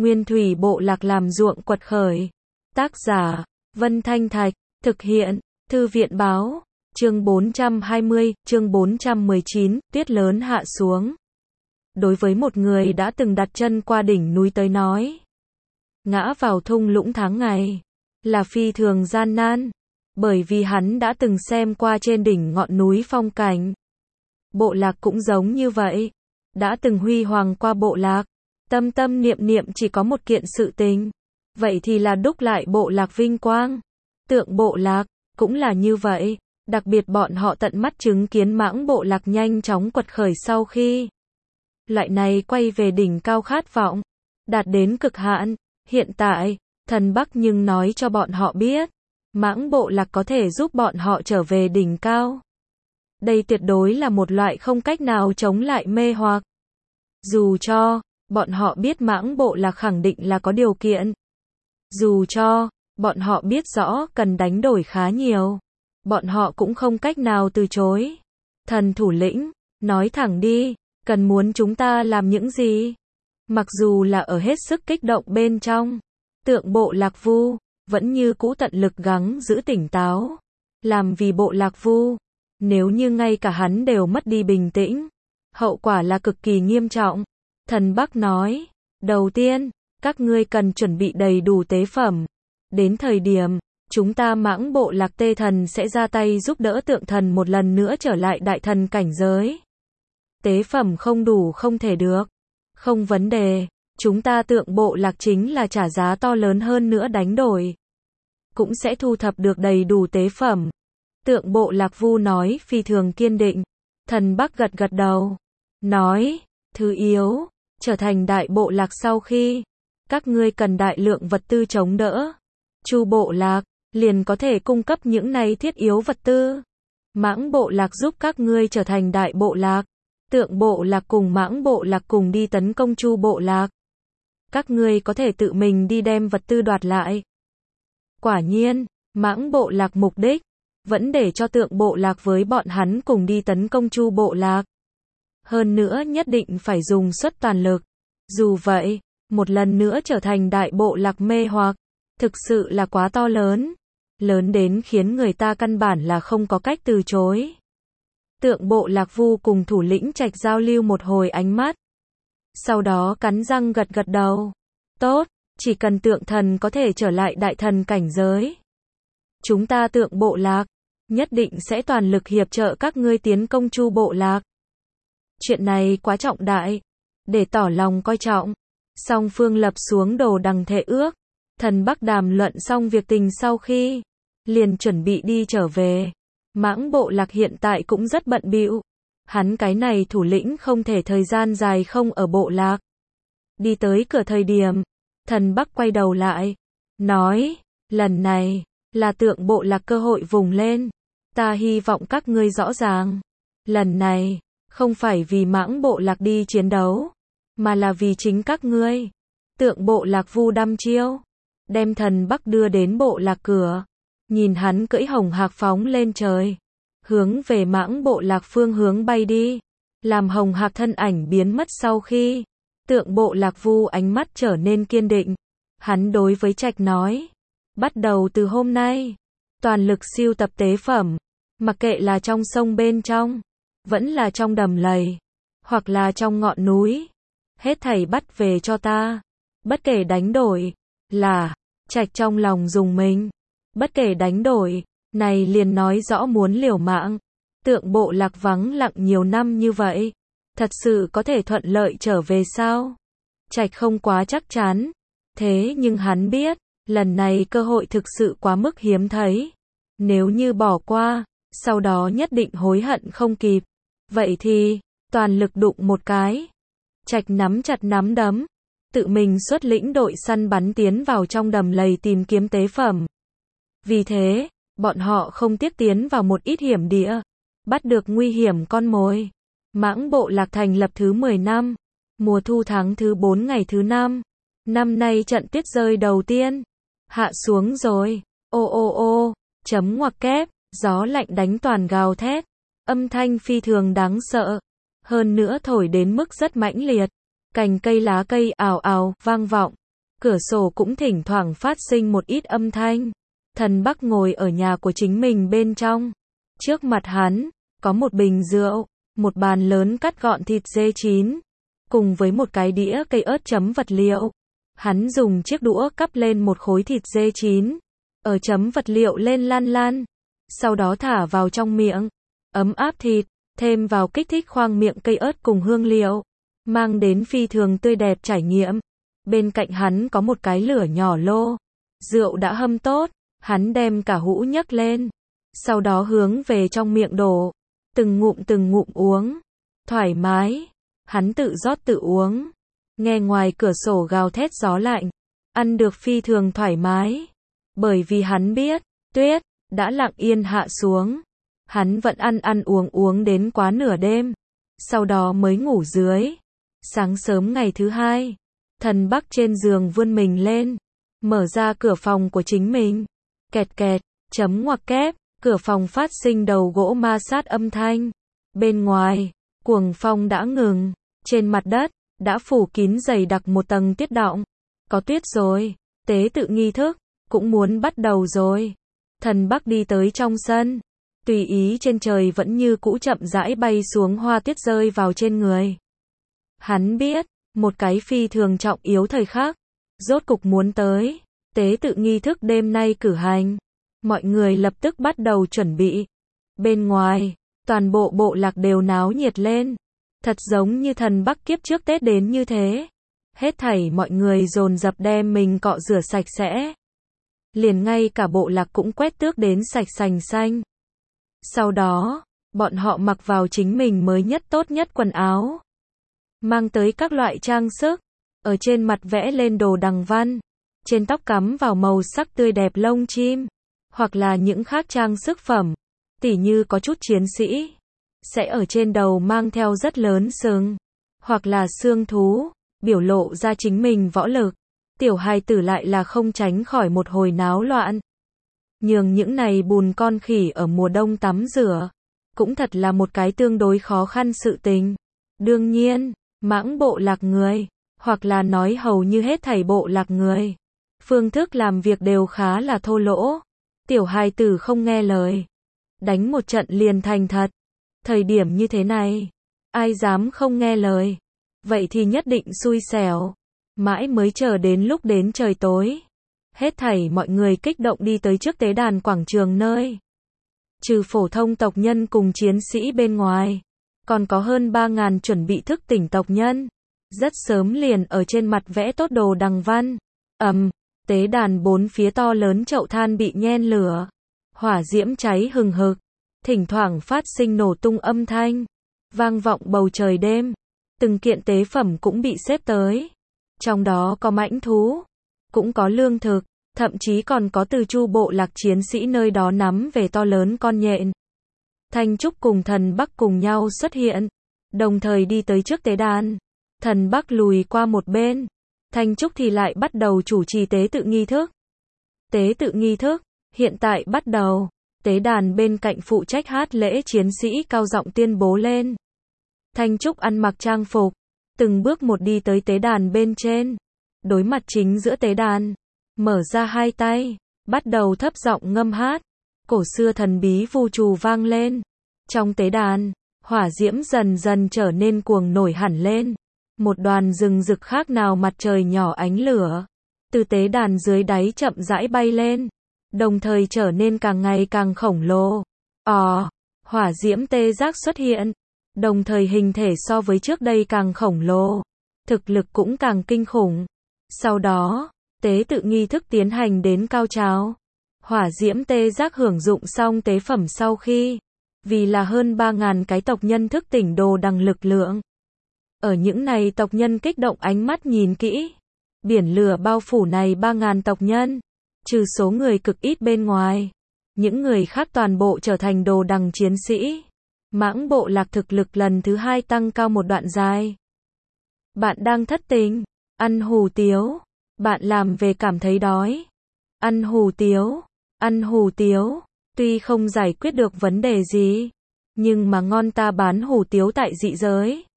Nguyên thủy bộ lạc làm ruộng quật khởi. Tác giả, Vân Thanh Thạch, thực hiện, Thư viện báo, chương 420, chương 419, tuyết lớn hạ xuống. Đối với một người đã từng đặt chân qua đỉnh núi tới nói, ngã vào thung lũng tháng ngày, là phi thường gian nan, bởi vì hắn đã từng xem qua trên đỉnh ngọn núi phong cảnh. Bộ lạc cũng giống như vậy, đã từng huy hoàng qua bộ lạc, tâm tâm niệm niệm chỉ có một kiện sự tình, vậy thì là đúc lại bộ lạc vinh quang. Tượng bộ lạc, cũng là như vậy, đặc biệt bọn họ tận mắt chứng kiến mãng bộ lạc nhanh chóng quật khởi sau khi loại này quay về đỉnh cao khát vọng, đạt đến cực hạn. Hiện tại, thần Bắc nhưng nói cho bọn họ biết, mãng bộ lạc có thể giúp bọn họ trở về đỉnh cao. Đây tuyệt đối là một loại không cách nào chống lại mê hoặc. Dù cho, bọn họ biết mãng bộ lạc khẳng định là có điều kiện. Dù cho, bọn họ biết rõ cần đánh đổi khá nhiều. Bọn họ cũng không cách nào từ chối. Thần thủ lĩnh, nói thẳng đi, cần muốn chúng ta làm những gì? Mặc dù là ở hết sức kích động bên trong, tượng bộ lạc vu, vẫn như cũ tận lực gắng giữ tỉnh táo. Làm vì bộ lạc vu, nếu như ngay cả hắn đều mất đi bình tĩnh, hậu quả là cực kỳ nghiêm trọng. Thần Bắc nói, đầu tiên, các ngươi cần chuẩn bị đầy đủ tế phẩm. Đến thời điểm, chúng ta mãng bộ lạc tê thần sẽ ra tay giúp đỡ tượng thần một lần nữa trở lại đại thần cảnh giới. Tế phẩm không đủ không thể được. Không vấn đề, chúng ta tượng bộ lạc chính là trả giá to lớn hơn nữa đánh đổi. Cũng sẽ thu thập được đầy đủ tế phẩm. Tượng bộ lạc vu nói phi thường kiên định. Thần Bắc gật gật đầu. Nói, thứ yếu, trở thành đại bộ lạc sau khi, các ngươi cần đại lượng vật tư chống đỡ. Chu bộ lạc, liền có thể cung cấp những này thiết yếu vật tư. Mãng bộ lạc giúp các ngươi trở thành đại bộ lạc. Tượng bộ lạc cùng mãng bộ lạc cùng đi tấn công chu bộ lạc. Các ngươi có thể tự mình đi đem vật tư đoạt lại. Quả nhiên, mãng bộ lạc mục đích, vẫn để cho tượng bộ lạc với bọn hắn cùng đi tấn công chu bộ lạc. Hơn nữa nhất định phải dùng suất toàn lực. Dù vậy, một lần nữa trở thành đại bộ lạc mê hoặc, thực sự là quá to lớn. Lớn đến khiến người ta căn bản là không có cách từ chối. Tượng bộ lạc vu cùng thủ lĩnh Trạch giao lưu một hồi ánh mắt. Sau đó cắn răng gật gật đầu. Tốt, chỉ cần tượng thần có thể trở lại đại thần cảnh giới. Chúng ta tượng bộ lạc, nhất định sẽ toàn lực hiệp trợ các ngươi tiến công chu bộ lạc. Chuyện này quá trọng đại, để tỏ lòng coi trọng. Song phương lập xuống đồ đằng thệ ước. Thần Bắc đàm luận xong việc tình sau khi, liền chuẩn bị đi trở về. Mãng bộ lạc hiện tại cũng rất bận bịu. Hắn cái này thủ lĩnh không thể thời gian dài không ở bộ lạc. Đi tới cửa thời điểm, thần Bắc quay đầu lại, nói, lần này, là tượng bộ lạc cơ hội vùng lên. Ta hy vọng các ngươi rõ ràng. Lần này, không phải vì mãng bộ lạc đi chiến đấu, mà là vì chính các ngươi. Tượng bộ lạc vu đăm chiêu, đem thần Bắc đưa đến bộ lạc cửa. Nhìn hắn cưỡi hồng hạc phóng lên trời, hướng về mãng bộ lạc phương hướng bay đi. Làm hồng hạc thân ảnh biến mất sau khi, tượng bộ lạc vu ánh mắt trở nên kiên định. Hắn đối với Trạch nói, bắt đầu từ hôm nay, toàn lực siêu tập tế phẩm, mặc kệ là trong sông bên trong, vẫn là trong đầm lầy, hoặc là trong ngọn núi, hết thảy bắt về cho ta. Bất kể đánh đổi, là, Trạch trong lòng dùng mình. Bất kể đánh đổi, này liền nói rõ muốn liều mạng. Tượng bộ lạc vắng lặng nhiều năm như vậy, thật sự có thể thuận lợi trở về sao? Trạch không quá chắc chắn. Thế nhưng hắn biết, lần này cơ hội thực sự quá mức hiếm thấy. Nếu như bỏ qua, sau đó nhất định hối hận không kịp. Vậy thì, toàn lực đụng một cái. Trạch nắm chặt nắm đấm, tự mình xuất lĩnh đội săn bắn tiến vào trong đầm lầy tìm kiếm tế phẩm. Vì thế, bọn họ không tiếc tiến vào một ít hiểm địa, bắt được nguy hiểm con mồi. Mãng bộ lạc thành lập thứ 10 năm, mùa thu tháng thứ 4 ngày thứ 5. Năm nay trận tuyết rơi đầu tiên hạ xuống rồi. Ô ô ô, chấm ngoặc kép, gió lạnh đánh toàn gào thét, âm thanh phi thường đáng sợ, hơn nữa thổi đến mức rất mãnh liệt. Cành cây lá cây ào ào vang vọng, cửa sổ cũng thỉnh thoảng phát sinh một ít âm thanh. Thần Bắc ngồi ở nhà của chính mình bên trong. Trước mặt hắn, có một bình rượu, một bàn lớn cắt gọn thịt dê chín, cùng với một cái đĩa cây ớt chấm vật liệu. Hắn dùng chiếc đũa cắp lên một khối thịt dê chín, ở chấm vật liệu lên lan lan, sau đó thả vào trong miệng, ấm áp thịt, thêm vào kích thích khoang miệng cây ớt cùng hương liệu, mang đến phi thường tươi đẹp trải nghiệm. Bên cạnh hắn có một cái lửa nhỏ lô, rượu đã hâm tốt, hắn đem cả hũ nhấc lên, sau đó hướng về trong miệng đổ, từng ngụm uống, thoải mái, hắn tự rót tự uống, nghe ngoài cửa sổ gào thét gió lạnh, ăn được phi thường thoải mái, bởi vì hắn biết, tuyết đã lặng yên hạ xuống, hắn vẫn ăn uống đến quá nửa đêm, sau đó mới ngủ dưới. Sáng sớm ngày thứ hai, Thần Bắc trên giường vươn mình lên, mở ra cửa phòng của chính mình, kẹt kẹt, chấm ngoặc kép, cửa phòng phát sinh đầu gỗ ma sát âm thanh. Bên ngoài, cuồng phong đã ngừng, trên mặt đất đã phủ kín dày đặc một tầng tuyết đọng. Có tuyết rồi, tế tự nghi thức cũng muốn bắt đầu rồi. Thần Bắc đi tới trong sân, tùy ý trên trời vẫn như cũ chậm rãi bay xuống hoa tuyết rơi vào trên người. Hắn biết, một cái phi thường trọng yếu thời khắc, rốt cục muốn tới. Tế tự nghi thức đêm nay cử hành. Mọi người lập tức bắt đầu chuẩn bị. Bên ngoài, toàn bộ bộ lạc đều náo nhiệt lên. Thật giống như Thần Bắc kiếp trước Tết đến như thế. Hết thảy mọi người dồn dập đem mình cọ rửa sạch sẽ. Liền ngay cả bộ lạc cũng quét tước đến sạch sành xanh. Sau đó, bọn họ mặc vào chính mình mới nhất tốt nhất quần áo. Mang tới các loại trang sức. Ở trên mặt vẽ lên đồ đằng văn. Trên tóc cắm vào màu sắc tươi đẹp lông chim. Hoặc là những khác trang sức phẩm. Tỉ như có chút chiến sĩ. Sẽ ở trên đầu mang theo rất lớn sừng. Hoặc là xương thú. Biểu lộ ra chính mình võ lực. Tiểu hài tử lại là không tránh khỏi một hồi náo loạn. Nhường những này bùn con khỉ ở mùa đông tắm rửa. Cũng thật là một cái tương đối khó khăn sự tình. Đương nhiên, mãng bộ lạc người. Hoặc là nói hầu như hết thảy bộ lạc người. Phương thức làm việc đều khá là thô lỗ. Tiểu hài tử không nghe lời. Đánh một trận liền thành thật. Thời điểm như thế này, ai dám không nghe lời. Vậy thì nhất định xui xẻo. Mãi mới chờ đến lúc đến trời tối. Hết thảy mọi người kích động đi tới trước tế đàn quảng trường nơi. Trừ phổ thông tộc nhân cùng chiến sĩ bên ngoài. Còn có hơn 3.000 chuẩn bị thức tỉnh tộc nhân. Rất sớm liền ở trên mặt vẽ tốt đồ đằng văn. Tế đàn bốn phía to lớn chậu than bị nhen lửa. Hỏa diễm cháy hừng hực. Thỉnh thoảng phát sinh nổ tung âm thanh. Vang vọng bầu trời đêm. Từng kiện tế phẩm cũng bị xếp tới. Trong đó có mãnh thú. Cũng có lương thực. Thậm chí còn có từ chu bộ lạc chiến sĩ nơi đó nắm về to lớn con nhện. Thanh Trúc cùng Thần Bắc cùng nhau xuất hiện. Đồng thời đi tới trước tế đàn. Thần Bắc lùi qua một bên. Thanh Trúc thì lại bắt đầu chủ trì tế tự nghi thức. Tế tự nghi thức, hiện tại bắt đầu. Tế đàn bên cạnh phụ trách hát lễ chiến sĩ cao giọng tuyên bố lên. Thanh Trúc ăn mặc trang phục. Từng bước một đi tới tế đàn bên trên. Đối mặt chính giữa tế đàn. Mở ra hai tay. Bắt đầu thấp giọng ngâm hát. Cổ xưa thần bí vu trù vang lên. Trong tế đàn, hỏa diễm dần dần trở nên cuồng nổi hẳn lên. Một đoàn rừng rực khác nào mặt trời nhỏ ánh lửa. Từ tế đàn dưới đáy chậm rãi bay lên. Đồng thời trở nên càng ngày càng khổng lồ. Hỏa diễm tê giác xuất hiện. Đồng thời hình thể so với trước đây càng khổng lồ. Thực lực cũng càng kinh khủng. Sau đó, tế tự nghi thức tiến hành đến cao trào. Hỏa diễm tê giác hưởng dụng xong tế phẩm sau khi. Vì là hơn 3.000 cái tộc nhân thức tỉnh đồ đằng lực lượng. Ở những này tộc nhân kích động ánh mắt nhìn kỹ. Biển lửa bao phủ này 3.000 tộc nhân. Trừ số người cực ít bên ngoài. Những người khác toàn bộ trở thành đồ đằng chiến sĩ. Mãng bộ lạc thực lực lần thứ 2 tăng cao một đoạn dài. Bạn đang thất tình. Ăn hủ tiếu. Bạn làm về cảm thấy đói. Ăn hủ tiếu. Ăn hủ tiếu. Tuy không giải quyết được vấn đề gì. Nhưng mà ngon ta bán hủ tiếu tại dị giới.